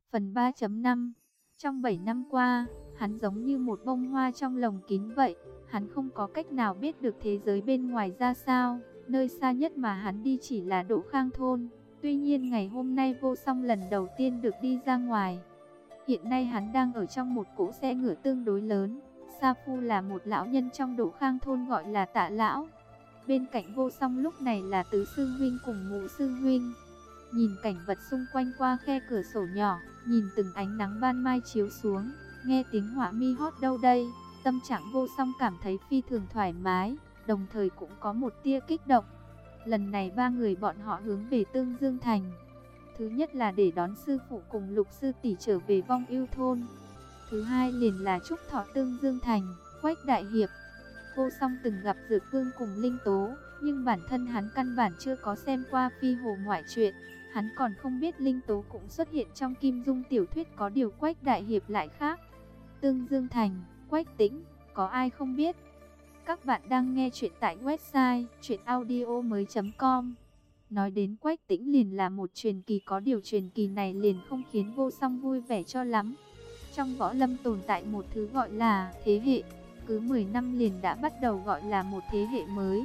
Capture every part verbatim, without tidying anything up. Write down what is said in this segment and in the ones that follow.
Phần ba chấm năm. Trong bảy năm qua, hắn giống như một bông hoa trong lồng kín vậy. Hắn không có cách nào biết được thế giới bên ngoài ra sao. Nơi xa nhất mà hắn đi chỉ là Đỗ Khang thôn. Tuy nhiên ngày hôm nay Vô Song lần đầu tiên được đi ra ngoài. Hiện nay hắn đang ở trong một cỗ xe ngựa tương đối lớn. Sa Phu là một lão nhân trong Đỗ Khang thôn gọi là Tạ lão. Bên cạnh Vô Song lúc này là Tứ sư huynh cùng Ngũ sư huynh. Nhìn cảnh vật xung quanh qua khe cửa sổ nhỏ, nhìn từng ánh nắng ban mai chiếu xuống, nghe tiếng họa mi hót đâu đây, tâm trạng Vô Song cảm thấy phi thường thoải mái, đồng thời cũng có một tia kích động. Lần này ba người bọn họ hướng về Tương Dương Thành. Thứ nhất là để đón sư phụ cùng Lục sư tỷ trở về Vong Ưu thôn. Thứ hai liền là chúc thọ Tương Dương Thành, Quách đại hiệp. Vô Song từng gặp Dược Vương cùng Linh Tố, nhưng bản thân hắn căn bản chưa có xem qua Phi Hồ ngoại truyện. Hắn còn không biết Linh Tố cũng xuất hiện trong Kim Dung tiểu thuyết, có điều Quách đại hiệp lại khác. Tương Dương Thành, Quách Tĩnh, có ai không biết? Các bạn đang nghe chuyện tại website truyện audio mới chấm com. Nói đến Quách Tĩnh liền là một truyền kỳ, có điều truyền kỳ này liền không khiến Vô Song vui vẻ cho lắm. Trong võ lâm tồn tại một thứ gọi là thế hệ, cứ mười năm liền đã bắt đầu gọi là một thế hệ mới.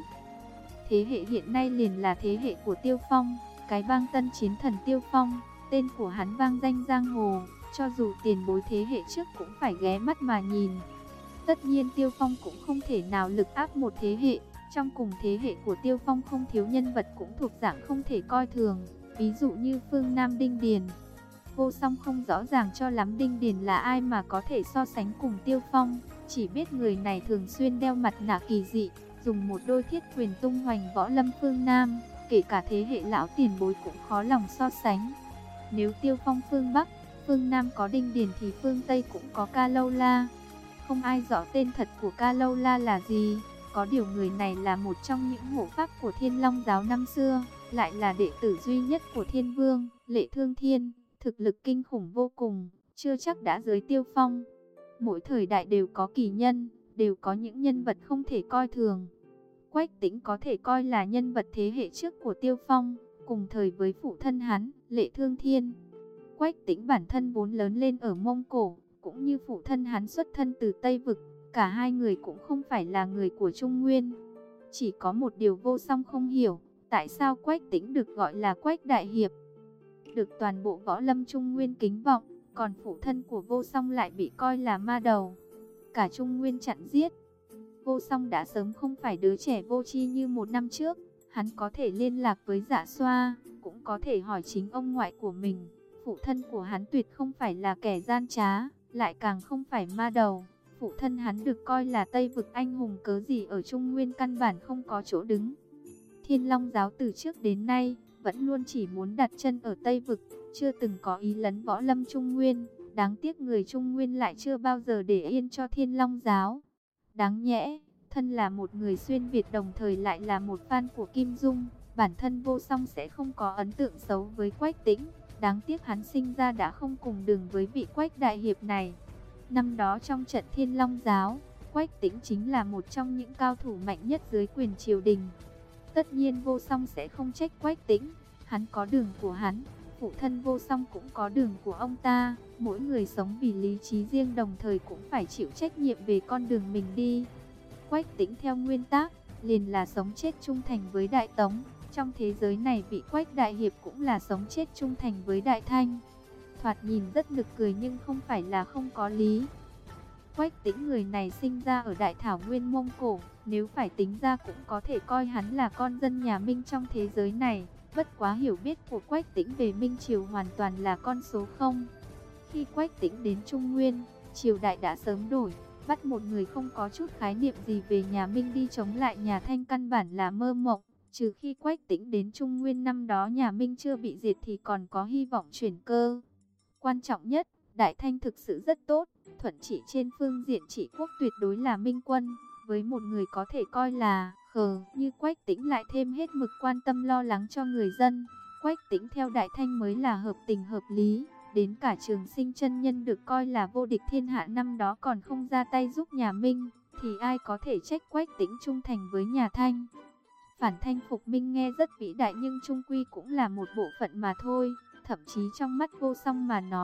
Thế hệ hiện nay liền là thế hệ của Tiêu Phong, cái bang tân chiến thần Tiêu Phong. Tên của hắn vang danh giang hồ, cho dù tiền bối thế hệ trước cũng phải ghé mắt mà nhìn. Tất nhiên Tiêu Phong cũng không thể nào lực áp một thế hệ. Trong cùng thế hệ của Tiêu Phong không thiếu nhân vật cũng thuộc dạng không thể coi thường, ví dụ như Phương Nam Đinh Điền. Vô Song không rõ ràng cho lắm Đinh Điền là ai mà có thể so sánh cùng Tiêu Phong, chỉ biết người này thường xuyên đeo mặt nạ kỳ dị, dùng một đôi thiết quyền tung hoành võ lâm phương Nam, kể cả thế hệ lão tiền bối cũng khó lòng so sánh. Nếu Tiêu Phong phương Bắc, phương Nam có Đinh Điền thì phương Tây cũng có Ca Lâu La. Không ai rõ tên thật của Ca Lâu La là gì, có điều người này là một trong những hộ pháp của Thiên Long giáo năm xưa, lại là đệ tử duy nhất của Thiên Vương, Lệ Thương Thiên, thực lực kinh khủng vô cùng, chưa chắc đã dưới Tiêu Phong. Mỗi thời đại đều có kỳ nhân, đều có những nhân vật không thể coi thường. Quách Tĩnh có thể coi là nhân vật thế hệ trước của Tiêu Phong, cùng thời với phụ thân hắn, Lệ Thương Thiên. Quách Tĩnh bản thân vốn lớn lên ở Mông Cổ, cũng như phụ thân hắn xuất thân từ Tây Vực, cả hai người cũng không phải là người của Trung Nguyên. Chỉ có một điều Vô Song không hiểu, tại sao Quách Tĩnh được gọi là Quách đại hiệp, được toàn bộ võ lâm Trung Nguyên kính vọng, còn phụ thân của Vô Song lại bị coi là ma đầu, cả Trung Nguyên chặn giết. Vô Song đã sớm không phải đứa trẻ vô tri như một năm trước, hắn có thể liên lạc với Dạ Xoa, cũng có thể hỏi chính ông ngoại của mình. Phụ thân của hắn tuyệt không phải là kẻ gian trá, lại càng không phải ma đầu. Phụ thân hắn được coi là Tây Vực anh hùng, cớ gì ở Trung Nguyên căn bản không có chỗ đứng. Thiên Long giáo từ trước đến nay vẫn luôn chỉ muốn đặt chân ở Tây Vực, chưa từng có ý lấn võ lâm Trung Nguyên. Đáng tiếc người Trung Nguyên lại chưa bao giờ để yên cho Thiên Long giáo. Đáng nhẽ, thân là một người xuyên Việt đồng thời lại là một fan của Kim Dung, bản thân Vô Song sẽ không có ấn tượng xấu với Quách Tĩnh. Đáng tiếc hắn sinh ra đã không cùng đường với vị Quách đại hiệp này. Năm đó trong trận Thiên Long giáo, Quách Tĩnh chính là một trong những cao thủ mạnh nhất dưới quyền triều đình. Tất nhiên Vô Song sẽ không trách Quách Tĩnh, hắn có đường của hắn, phụ thân Vô Song cũng có đường của ông ta. Mỗi người sống vì lý trí riêng, đồng thời cũng phải chịu trách nhiệm về con đường mình đi. Quách Tĩnh theo nguyên tắc, liền là sống chết trung thành với Đại Tống. Trong thế giới này vị Quách đại hiệp cũng là sống chết trung thành với Đại Thanh. Thoạt nhìn rất nực cười nhưng không phải là không có lý. Quách Tĩnh người này sinh ra ở Đại Thảo Nguyên Mông Cổ, nếu phải tính ra cũng có thể coi hắn là con dân nhà Minh trong thế giới này. Bất quá hiểu biết của Quách Tĩnh về Minh Triều hoàn toàn là con số không. Khi Quách Tĩnh đến Trung Nguyên, triều đại đã sớm đổi, bắt một người không có chút khái niệm gì về nhà Minh đi chống lại nhà Thanh căn bản là mơ mộng. Trừ khi Quách Tĩnh đến Trung Nguyên năm đó nhà Minh chưa bị diệt thì còn có hy vọng chuyển cơ. Quan trọng nhất, Đại Thanh thực sự rất tốt, thuận trị trên phương diện trị quốc tuyệt đối là minh quân. Với một người có thể coi là khờ như Quách Tĩnh lại thêm hết mực quan tâm lo lắng cho người dân, Quách Tĩnh theo Đại Thanh mới là hợp tình hợp lý. Đến cả Trường Sinh chân nhân được coi là vô địch thiên hạ năm đó còn không ra tay giúp nhà Minh, thì ai có thể trách Quách Tĩnh trung thành với nhà Thanh. Phản Thanh phục Minh nghe rất vĩ đại nhưng chung quy cũng là một bộ phận mà thôi. Thậm chí trong mắt Vô Song mà nói,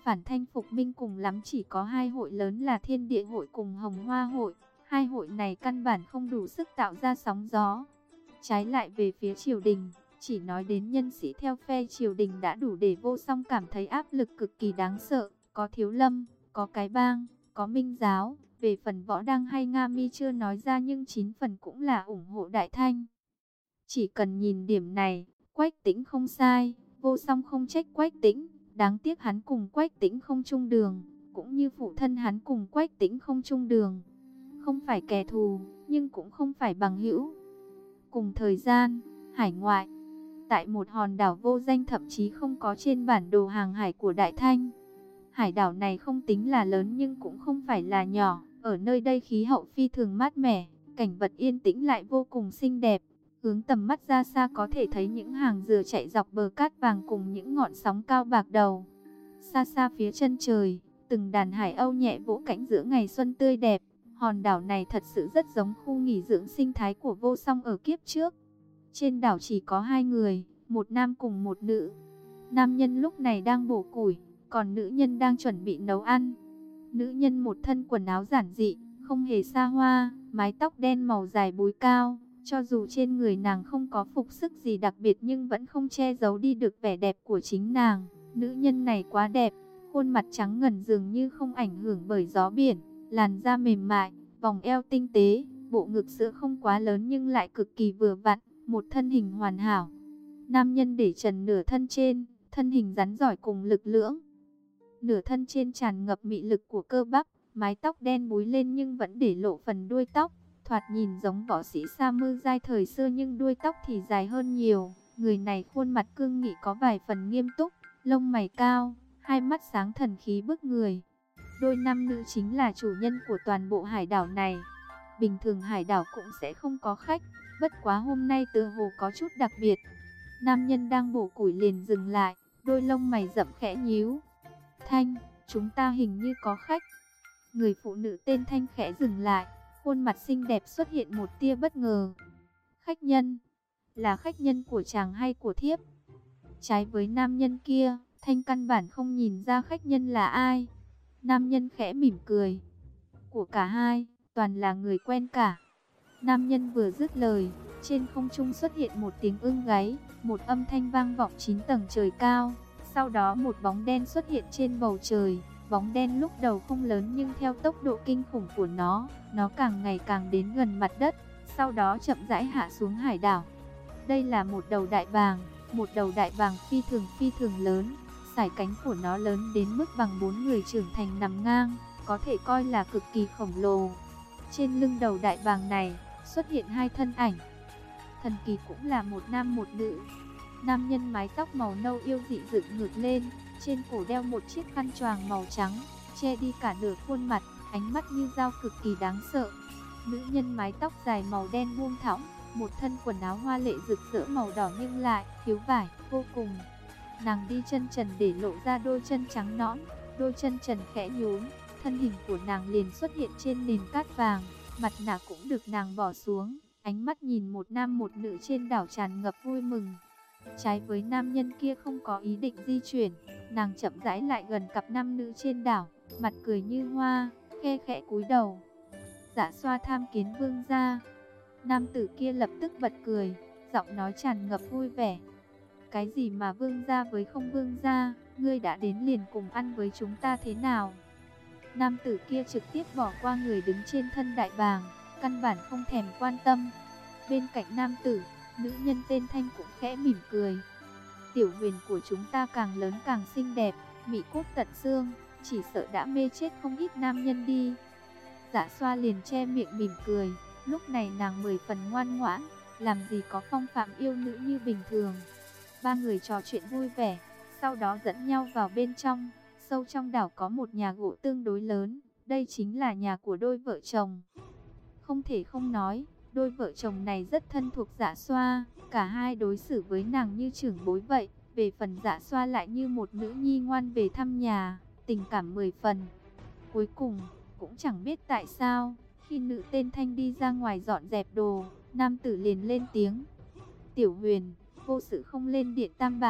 phản thanh phục minh cùng lắm chỉ có hai hội lớn là Thiên Địa hội cùng Hồng Hoa hội. Hai hội này căn bản không đủ sức tạo ra sóng gió. Trái lại về phía triều đình, chỉ nói đến nhân sĩ theo phe triều đình đã đủ để Vô Song cảm thấy áp lực cực kỳ đáng sợ. Có Thiếu Lâm, có Cái Bang, có Minh Giáo. Về phần Võ Đăng hay Nga Mi chưa nói ra nhưng chín phần cũng là ủng hộ Đại Thanh. Chỉ cần nhìn điểm này, Quách Tĩnh không sai. Vô Song không trách Quách Tĩnh. Đáng tiếc hắn cùng Quách Tĩnh không chung đường, cũng như phụ thân hắn cùng Quách Tĩnh không chung đường. Không phải kẻ thù, nhưng cũng không phải bằng hữu. Cùng thời gian, hải ngoại, tại một hòn đảo vô danh thậm chí không có trên bản đồ hàng hải của Đại Thanh. Hải đảo này không tính là lớn nhưng cũng không phải là nhỏ. Ở nơi đây khí hậu phi thường mát mẻ, cảnh vật yên tĩnh lại vô cùng xinh đẹp. Hướng tầm mắt ra xa có thể thấy những hàng dừa chạy dọc bờ cát vàng cùng những ngọn sóng cao bạc đầu. Xa xa phía chân trời, từng đàn hải âu nhẹ vỗ cánh giữa ngày xuân tươi đẹp. Hòn đảo này thật sự rất giống khu nghỉ dưỡng sinh thái của Vô Song ở kiếp trước. Trên đảo chỉ có hai người, một nam cùng một nữ. Nam nhân lúc này đang bổ củi, còn nữ nhân đang chuẩn bị nấu ăn. Nữ nhân một thân quần áo giản dị, không hề xa hoa, mái tóc đen màu dài búi cao. Cho dù trên người nàng không có phục sức gì đặc biệt nhưng vẫn không che giấu đi được vẻ đẹp của chính nàng. Nữ nhân này quá đẹp, khuôn mặt trắng ngần dường như không ảnh hưởng bởi gió biển, làn da mềm mại, vòng eo tinh tế, bộ ngực sữa không quá lớn nhưng lại cực kỳ vừa vặn, một thân hình hoàn hảo. Nam nhân để trần nửa thân trên, thân hình rắn giỏi cùng lực lưỡng. Nửa thân trên tràn ngập mị lực của cơ bắp, mái tóc đen búi lên nhưng vẫn để lộ phần đuôi tóc. Thoạt nhìn giống võ sĩ sa mư giai thời xưa nhưng đuôi tóc thì dài hơn nhiều. Người này khuôn mặt cương nghị có vài phần nghiêm túc, lông mày cao, hai mắt sáng thần khí bức người. Đôi nam nữ chính là chủ nhân của toàn bộ hải đảo này. Bình thường hải đảo cũng sẽ không có khách, bất quá hôm nay tựa hồ có chút đặc biệt. Nam nhân đang bổ củi liền dừng lại, đôi lông mày rậm khẽ nhíu. Thanh, chúng ta hình như có khách. Người phụ nữ tên Thanh khẽ dừng lại, khuôn mặt xinh đẹp xuất hiện một tia bất ngờ. Khách nhân, là khách nhân của chàng hay của thiếp? Trái với nam nhân kia, Thanh căn bản không nhìn ra khách nhân là ai. Nam nhân khẽ mỉm cười. Của cả hai, toàn là người quen cả. Nam nhân vừa dứt lời, trên không trung xuất hiện một tiếng ưng gáy, một âm thanh vang vọng chín tầng trời cao. Sau đó một bóng đen xuất hiện trên bầu trời. Bóng đen lúc đầu không lớn nhưng theo tốc độ kinh khủng của nó, nó càng ngày càng đến gần mặt đất, sau đó chậm rãi hạ xuống hải đảo. Đây là một đầu đại bàng, một đầu đại bàng phi thường phi thường lớn. Sải cánh của nó lớn đến mức bằng bốn người trưởng thành nằm ngang, có thể coi là cực kỳ khổng lồ. Trên lưng đầu đại bàng này xuất hiện hai thân ảnh. Thần kỳ cũng là một nam một nữ. Nam nhân mái tóc màu nâu yêu dị dựng ngược lên, trên cổ đeo một chiếc khăn choàng màu trắng, che đi cả nửa khuôn mặt, ánh mắt như dao cực kỳ đáng sợ. Nữ nhân mái tóc dài màu đen buông thõng, một thân quần áo hoa lệ rực rỡ màu đỏ nhưng lại thiếu vải vô cùng. Nàng đi chân trần để lộ ra đôi chân trắng nõn, đôi chân trần khẽ nhún, thân hình của nàng liền xuất hiện trên nền cát vàng, mặt nạ cũng được nàng bỏ xuống, ánh mắt nhìn một nam một nữ trên đảo tràn ngập vui mừng. Trái với nam nhân kia không có ý định di chuyển, nàng chậm rãi lại gần cặp nam nữ trên đảo, mặt cười như hoa, khe khẽ cúi đầu. Dạ xoa tham kiến vương gia. Nam tử kia lập tức bật cười, giọng nói tràn ngập vui vẻ. Cái gì mà vương gia với không vương gia, ngươi đã đến liền cùng ăn với chúng ta thế nào? Nam tử kia trực tiếp bỏ qua người đứng trên thân đại bàng, căn bản không thèm quan tâm. Bên cạnh nam tử, nữ nhân tên Thanh cũng khẽ mỉm cười. Tiểu Huyền của chúng ta càng lớn càng xinh đẹp, mỹ cốt tận xương, chỉ sợ đã mê chết không ít nam nhân đi. Dạ xoa liền che miệng mỉm cười, lúc này nàng mười phần ngoan ngoãn, làm gì có phong phạm yêu nữ như bình thường. Ba người trò chuyện vui vẻ, sau đó dẫn nhau vào bên trong. Sâu trong đảo có một nhà gỗ tương đối lớn, đây chính là nhà của đôi vợ chồng. Không thể không nói, đôi vợ chồng này rất thân thuộc Dạ xoa, cả hai đối xử với nàng như trưởng bối vậy. Về phần Dạ xoa lại như một nữ nhi ngoan về thăm nhà, tình cảm mười phần. Cuối cùng, cũng chẳng biết tại sao, khi nữ tên Thanh đi ra ngoài dọn dẹp đồ, nam tử liền lên tiếng. Tiểu Huyền, vô sự không lên điện Tam Bảo,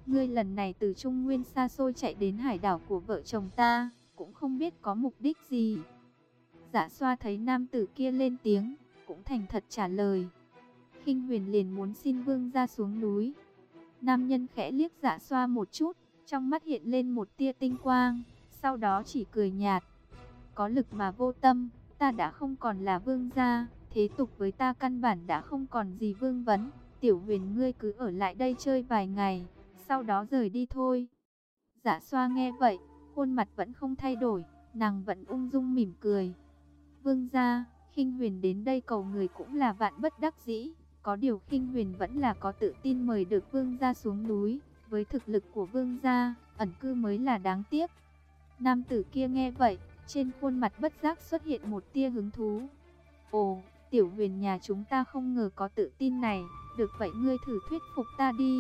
Ngươi lần này từ Trung Nguyên xa xôi chạy đến hải đảo của vợ chồng ta, cũng không biết có mục đích gì. Dạ Xoa thấy nam tử kia lên tiếng, cũng thành thật trả lời. Khinh Huyền liền muốn xin vương gia xuống núi. Nam nhân khẽ liếc Dạ Xoa một chút, trong mắt hiện lên một tia tinh quang, sau đó chỉ cười nhạt. Có lực mà vô tâm, ta đã không còn là vương gia, thế tục với ta căn bản đã không còn gì vương vấn. Tiểu Huyền ngươi cứ ở lại đây chơi vài ngày, sau đó rời đi thôi. Dạ Xoa nghe vậy, khuôn mặt vẫn không thay đổi, nàng vẫn ung dung mỉm cười. Vương gia, Khinh Huyền đến đây cầu người cũng là vạn bất đắc dĩ. Có điều Khinh Huyền vẫn là có tự tin mời được vương gia xuống núi. Với thực lực của vương gia, ẩn cư mới là đáng tiếc. Nam tử kia nghe vậy, trên khuôn mặt bất giác xuất hiện một tia hứng thú. Ồ, Tiểu Huyền nhà chúng ta không ngờ có tự tin này. Được vậy ngươi thử thuyết phục ta đi.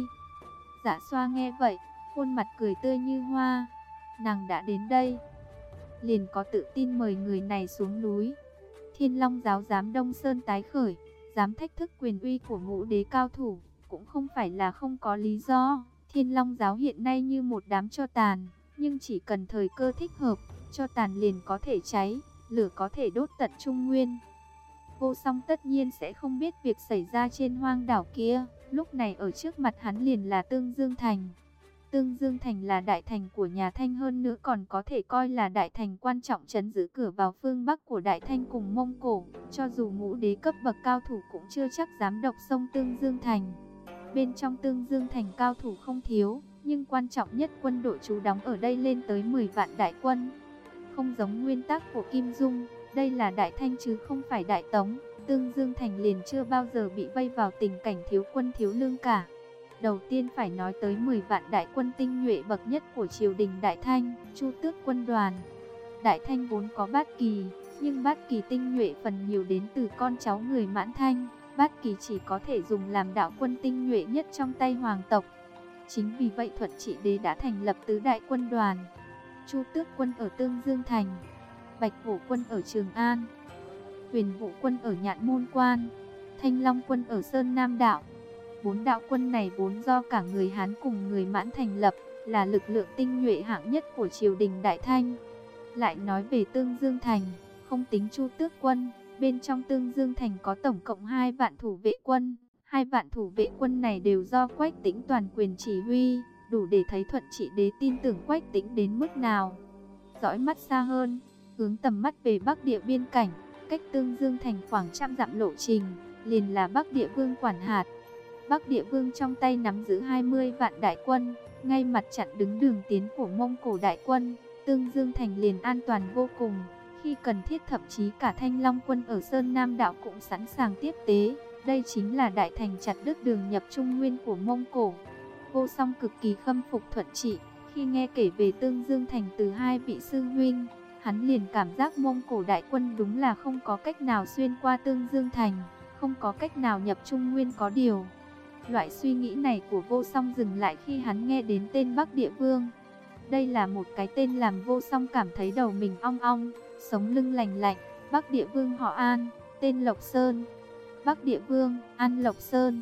Dạ Xoa nghe vậy, khuôn mặt cười tươi như hoa. Nàng đã đến đây, liền có tự tin mời người này xuống núi. Thiên Long giáo dám Đông Sơn tái khởi, dám thách thức quyền uy của ngũ đế cao thủ, cũng không phải là không có lý do. Thiên Long giáo hiện nay như một đám tro tàn, nhưng chỉ cần thời cơ thích hợp, tro tàn liền có thể cháy, lửa có thể đốt tận Trung Nguyên. Vô Song tất nhiên sẽ không biết việc xảy ra trên hoang đảo kia, lúc này ở trước mặt hắn liền là Tương Dương Thành. Tương Dương Thành là đại thành của nhà Thanh, hơn nữa còn có thể coi là đại thành quan trọng trấn giữ cửa vào phương Bắc của Đại Thanh cùng Mông Cổ. Cho dù ngũ đế cấp bậc cao thủ cũng chưa chắc dám độc xông Tương Dương Thành. Bên trong Tương Dương Thành cao thủ không thiếu, nhưng quan trọng nhất quân đội trú đóng ở đây lên tới mười vạn đại quân. Không giống nguyên tắc của Kim Dung, đây là Đại Thanh chứ không phải Đại Tống. Tương Dương Thành liền chưa bao giờ bị vây vào tình cảnh thiếu quân thiếu lương cả. Đầu tiên phải nói tới mười vạn đại quân tinh nhuệ bậc nhất của triều đình Đại Thanh, Chu Tước quân đoàn. Đại Thanh vốn có Bát Kỳ, nhưng Bát Kỳ tinh nhuệ phần nhiều đến từ con cháu người Mãn Thanh. Bát Kỳ chỉ có thể dùng làm đạo quân tinh nhuệ nhất trong tay hoàng tộc. Chính vì vậy Thuận Trị Đế đã thành lập tứ đại quân đoàn. Chu Tước quân ở Tương Dương Thành, Bạch Hổ quân ở Trường An, Huyền Vũ quân ở Nhạn Môn Quan, Thanh Long quân ở Sơn Nam Đạo. Bốn đạo quân này vốn do cả người Hán cùng người Mãn thành lập, là lực lượng tinh nhuệ hạng nhất của triều đình Đại Thanh. Lại nói về Tương Dương Thành, không tính Chu Tước quân, bên trong Tương Dương Thành có tổng cộng hai vạn thủ vệ quân. Hai vạn thủ vệ quân này đều do Quách Tĩnh toàn quyền chỉ huy, đủ để thấy Thuận Trị Đế tin tưởng Quách Tĩnh đến mức nào. Dõi mắt xa hơn, hướng tầm mắt về Bắc Địa biên cảnh, cách Tương Dương Thành khoảng trăm dặm lộ trình, liền là Bắc Địa Vương quản hạt. Bắc Địa Vương trong tay nắm giữ hai mươi vạn đại quân, ngay mặt chặn đứng đường tiến của Mông Cổ đại quân. Tương Dương Thành liền an toàn vô cùng, khi cần thiết thậm chí cả Thanh Long quân ở Sơn Nam Đạo cũng sẵn sàng tiếp tế. Đây chính là đại thành chặt đứt đường nhập Trung Nguyên của Mông Cổ. Vô Song cực kỳ khâm phục Thuận Trị, khi nghe kể về Tương Dương Thành từ hai vị sư huynh, hắn liền cảm giác Mông Cổ đại quân đúng là không có cách nào xuyên qua Tương Dương Thành, không có cách nào nhập Trung Nguyên. Có điều, loại suy nghĩ này của Vô Song dừng lại khi hắn nghe đến tên Bắc Địa Vương. Đây là một cái tên làm Vô Song cảm thấy đầu mình ong ong, sống lưng lành lạnh. Bắc Địa Vương họ An, tên Lộc Sơn. Bắc Địa Vương, An Lộc Sơn.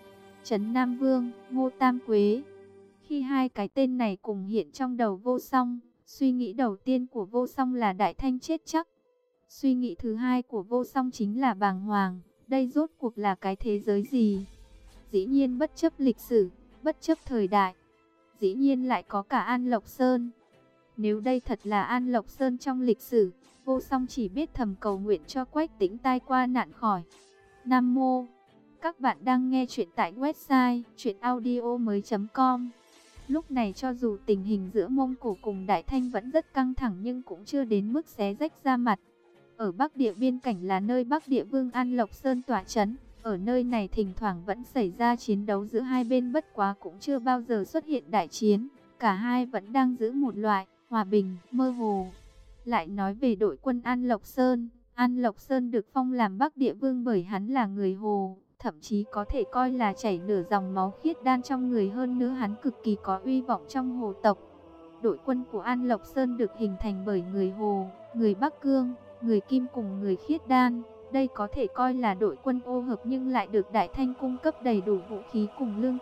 Trấn Nam Vương, Ngô Tam Quế. Khi hai cái tên này cùng hiện trong đầu Vô Song, suy nghĩ đầu tiên của Vô Song là Đại Thanh chết chắc. Suy nghĩ thứ hai của Vô Song chính là bàng hoàng, đây rốt cuộc là cái thế giới gì? Dĩ nhiên bất chấp lịch sử, bất chấp thời đại, dĩ nhiên lại có cả An Lộc Sơn. Nếu đây thật là An Lộc Sơn trong lịch sử, Vô Song chỉ biết thầm cầu nguyện cho Quách Tĩnh tai qua nạn khỏi. Nam Mô. Các bạn đang nghe chuyện tại website truyện audio mới chấm com. Lúc này cho dù tình hình giữa Mông Cổ cùng Đại Thanh vẫn rất căng thẳng nhưng cũng chưa đến mức xé rách ra mặt. Ở Bắc Địa biên cảnh là nơi Bắc Địa Vương An Lộc Sơn tọa trấn. Ở nơi này thỉnh thoảng vẫn xảy ra chiến đấu giữa hai bên, bất quá cũng chưa bao giờ xuất hiện đại chiến. Cả hai vẫn đang giữ một loại hòa bình mơ hồ. Lại nói về đội quân An Lộc Sơn, An Lộc Sơn được phong làm Bắc Địa Vương bởi hắn là người Hồ, thậm chí có thể coi là chảy nửa dòng máu khiết đan trong người, hơn nữa hắn cực kỳ có uy vọng trong Hồ tộc. Đội quân của An Lộc Sơn được hình thành bởi người Hồ, người Bắc Cương, người Kim cùng người khiết đan. Đây có thể coi là đội quân ô hợp nhưng lại được Đại Thanh cung cấp đầy đủ vũ khí cùng lương thực.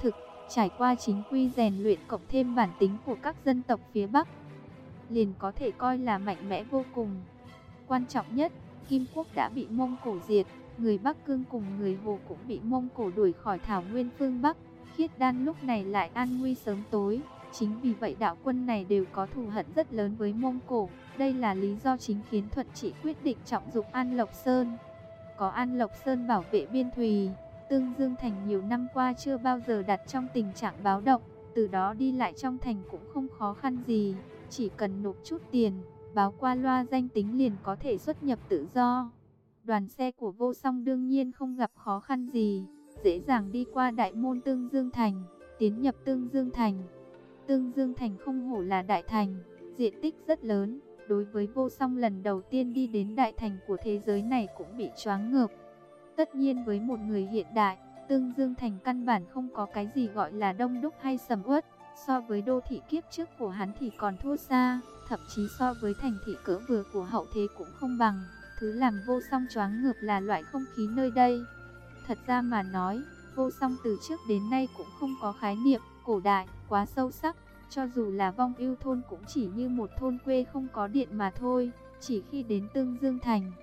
Trải qua chính quy rèn luyện cộng thêm bản tính của các dân tộc phía Bắc, liền có thể coi là mạnh mẽ vô cùng. Quan trọng nhất, Kim Quốc đã bị Mông Cổ diệt, người Bắc Cương cùng người Hồ cũng bị Mông Cổ đuổi khỏi thảo nguyên phương Bắc. Khiết Đan lúc này lại an nguy sớm tối. Chính vì vậy đạo quân này đều có thù hận rất lớn với Mông Cổ. Đây là lý do chính khiến Thuận Trị quyết định trọng dụng An Lộc Sơn. Có An Lộc Sơn bảo vệ biên thùy, Tương Dương Thành nhiều năm qua chưa bao giờ đặt trong tình trạng báo động. Từ đó đi lại trong thành cũng không khó khăn gì, chỉ cần nộp chút tiền, báo qua loa danh tính liền có thể xuất nhập tự do. Đoàn xe của Vô Song đương nhiên không gặp khó khăn gì, dễ dàng đi qua đại môn Tương Dương Thành, tiến nhập Tương Dương Thành. Tương Dương Thành không hổ là đại thành, diện tích rất lớn. Đối với Vô Song lần đầu tiên đi đến đại thành của thế giới này cũng bị choáng ngợp. Tất nhiên với một người hiện đại, Tương Dương Thành căn bản không có cái gì gọi là đông đúc hay sầm uất. So với đô thị kiếp trước của hắn thì còn thua xa, thậm chí so với thành thị cỡ vừa của hậu thế cũng không bằng. Thứ làm Vô Song choáng ngợp là loại không khí nơi đây. Thật ra mà nói, Vô Song từ trước đến nay cũng không có khái niệm cổ đại quá sâu sắc. Cho dù là Vong Ưu thôn cũng chỉ như một thôn quê không có điện mà thôi. Chỉ khi đến Tương Dương Thành,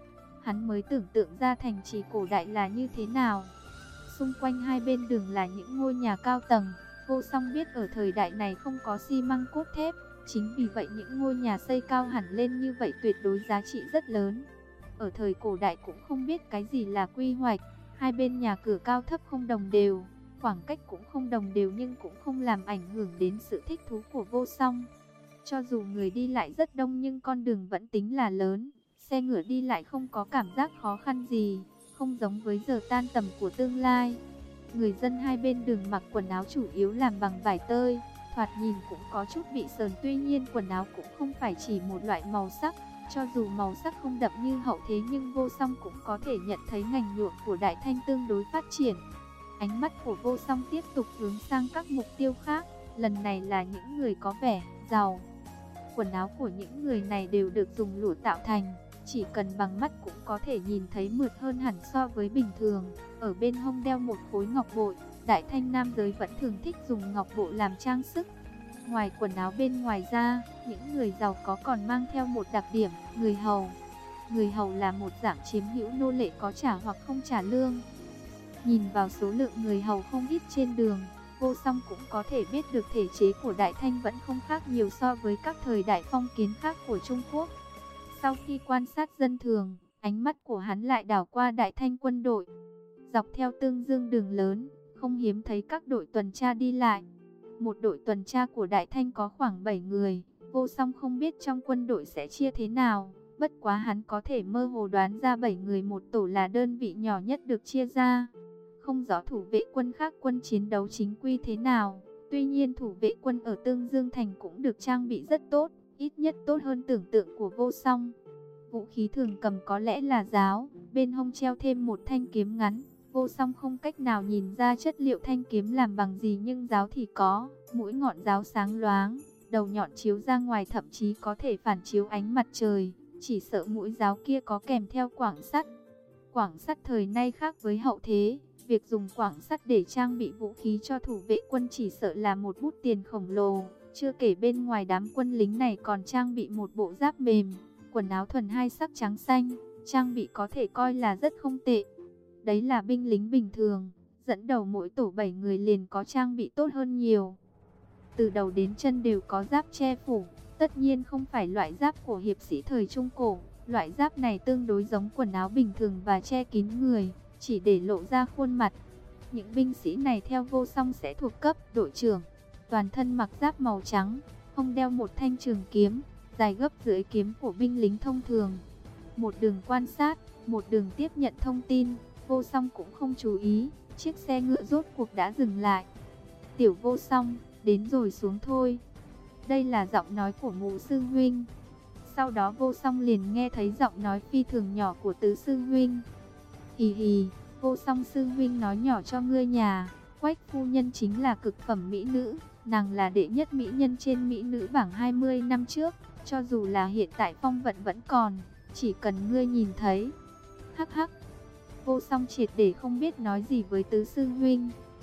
hắn mới tưởng tượng ra thành trì cổ đại là như thế nào. Xung quanh hai bên đường là những ngôi nhà cao tầng. Vô Song biết ở thời đại này không có xi măng cốt thép. Chính vì vậy những ngôi nhà xây cao hẳn lên như vậy tuyệt đối giá trị rất lớn. Ở thời cổ đại cũng không biết cái gì là quy hoạch. Hai bên nhà cửa cao thấp không đồng đều, khoảng cách cũng không đồng đều, nhưng cũng không làm ảnh hưởng đến sự thích thú của Vô Song. Cho dù người đi lại rất đông nhưng con đường vẫn tính là lớn, xe ngựa đi lại không có cảm giác khó khăn gì, không giống với giờ tan tầm của tương lai. Người dân hai bên đường mặc quần áo chủ yếu làm bằng vải tơi, thoạt nhìn cũng có chút bị sờn, tuy nhiên quần áo cũng không phải chỉ một loại màu sắc. Cho dù màu sắc không đậm như hậu thế nhưng Vô Song cũng có thể nhận thấy ngành nhuộm của Đại Thanh tương đối phát triển. Ánh mắt của Vô Song tiếp tục hướng sang các mục tiêu khác, lần này là những người có vẻ giàu. Quần áo của những người này đều được dùng lụa tạo thành, chỉ cần bằng mắt cũng có thể nhìn thấy mượt hơn hẳn so với bình thường. Ở bên hông đeo một khối ngọc bội, Đại Thanh nam giới vẫn thường thích dùng ngọc bội làm trang sức. Ngoài quần áo bên ngoài ra, những người giàu có còn mang theo một đặc điểm, người hầu. Người hầu là một dạng chiếm hữu nô lệ có trả hoặc không trả lương. Nhìn vào số lượng người hầu không ít trên đường, Vô Song cũng có thể biết được thể chế của Đại Thanh vẫn không khác nhiều so với các thời đại phong kiến khác của Trung Quốc. Sau khi quan sát dân thường, ánh mắt của hắn lại đảo qua Đại Thanh quân đội. Dọc theo Tương Dương đường lớn, không hiếm thấy các đội tuần tra đi lại. Một đội tuần tra của Đại Thanh có khoảng bảy người, Vô Song không biết trong quân đội sẽ chia thế nào, bất quá hắn có thể mơ hồ đoán ra bảy người một tổ là đơn vị nhỏ nhất được chia ra. Không rõ thủ vệ quân khác quân chiến đấu chính quy thế nào, tuy nhiên thủ vệ quân ở Tương Dương Thành cũng được trang bị rất tốt, ít nhất tốt hơn tưởng tượng của Vô Song. Vũ khí thường cầm có lẽ là giáo, bên hông treo thêm một thanh kiếm ngắn. Vô Song không cách nào nhìn ra chất liệu thanh kiếm làm bằng gì nhưng giáo thì có, mũi ngọn giáo sáng loáng, đầu nhọn chiếu ra ngoài thậm chí có thể phản chiếu ánh mặt trời, chỉ sợ mũi giáo kia có kèm theo quảng sắt. Quảng sắt thời nay khác với hậu thế, việc dùng quảng sắt để trang bị vũ khí cho thủ vệ quân chỉ sợ là một bút tiền khổng lồ, chưa kể bên ngoài đám quân lính này còn trang bị một bộ giáp mềm, quần áo thuần hai sắc trắng xanh, trang bị có thể coi là rất không tệ. Đấy là binh lính bình thường, dẫn đầu mỗi tổ bảy người liền có trang bị tốt hơn nhiều. Từ đầu đến chân đều có giáp che phủ, tất nhiên không phải loại giáp của hiệp sĩ thời Trung Cổ. Loại giáp này tương đối giống quần áo bình thường và che kín người, chỉ để lộ ra khuôn mặt. Những binh sĩ này theo Vô Song sẽ thuộc cấp đội trưởng, toàn thân mặc giáp màu trắng, không đeo một thanh trường kiếm, dài gấp dưới kiếm của binh lính thông thường. Một đường quan sát, một đường tiếp nhận thông tin. Vô Song cũng không chú ý, chiếc xe ngựa rốt cuộc đã dừng lại. Tiểu Vô Song, đến rồi xuống thôi. Đây là giọng nói của Ngũ sư huynh. Sau đó Vô Song liền nghe thấy giọng nói phi thường nhỏ của Tứ sư huynh. Hì hì, Vô Song sư huynh nói nhỏ cho ngươi nhà, Quách phu nhân chính là cực phẩm mỹ nữ, nàng là đệ nhất mỹ nhân trên mỹ nữ bảng hai mươi năm trước, cho dù là hiện tại phong vận vẫn còn, chỉ cần ngươi nhìn thấy. Hắc hắc. Vô Song triệt để không biết nói gì với Tứ sư huynh,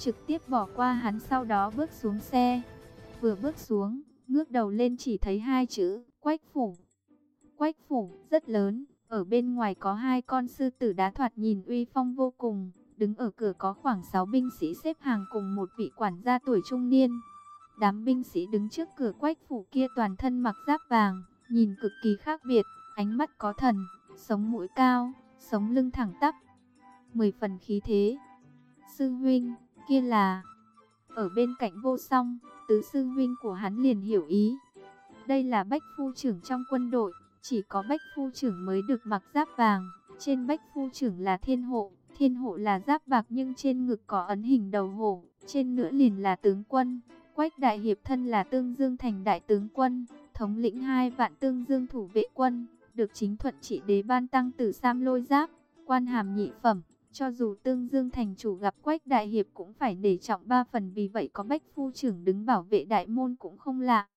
trực tiếp bỏ qua hắn, sau đó bước xuống xe. Vừa bước xuống, ngước đầu lên chỉ thấy hai chữ Quách phủ. Quách phủ rất lớn, ở bên ngoài có hai con sư tử đá thoạt nhìn uy phong vô cùng, đứng ở cửa có khoảng sáu binh sĩ xếp hàng cùng một vị quản gia tuổi trung niên. Đám binh sĩ đứng trước cửa Quách phủ kia toàn thân mặc giáp vàng, nhìn cực kỳ khác biệt, ánh mắt có thần, sống mũi cao, sống lưng thẳng tắp, mười phần khí thế. Sư huynh, kia là... Ở bên cạnh Vô Song, tứ sư huynh của hắn liền hiểu ý. Đây là Bách phu trưởng trong quân đội, chỉ có Bách phu trưởng mới được mặc giáp vàng. Trên Bách phu trưởng là thiên hộ, thiên hộ là giáp bạc nhưng trên ngực có ấn hình đầu hổ, trên nữa liền là tướng quân. Quách đại hiệp thân là Tương Dương thành đại tướng quân, thống lĩnh hai vạn Tương Dương thủ vệ quân, được chính thuận trị đế ban tăng tử sam lôi giáp, quan hàm nhị phẩm. Cho dù Tương Dương thành chủ gặp Quách đại hiệp cũng phải nể trọng ba phần, vì vậy có Bách phu trưởng đứng bảo vệ đại môn cũng không lạ.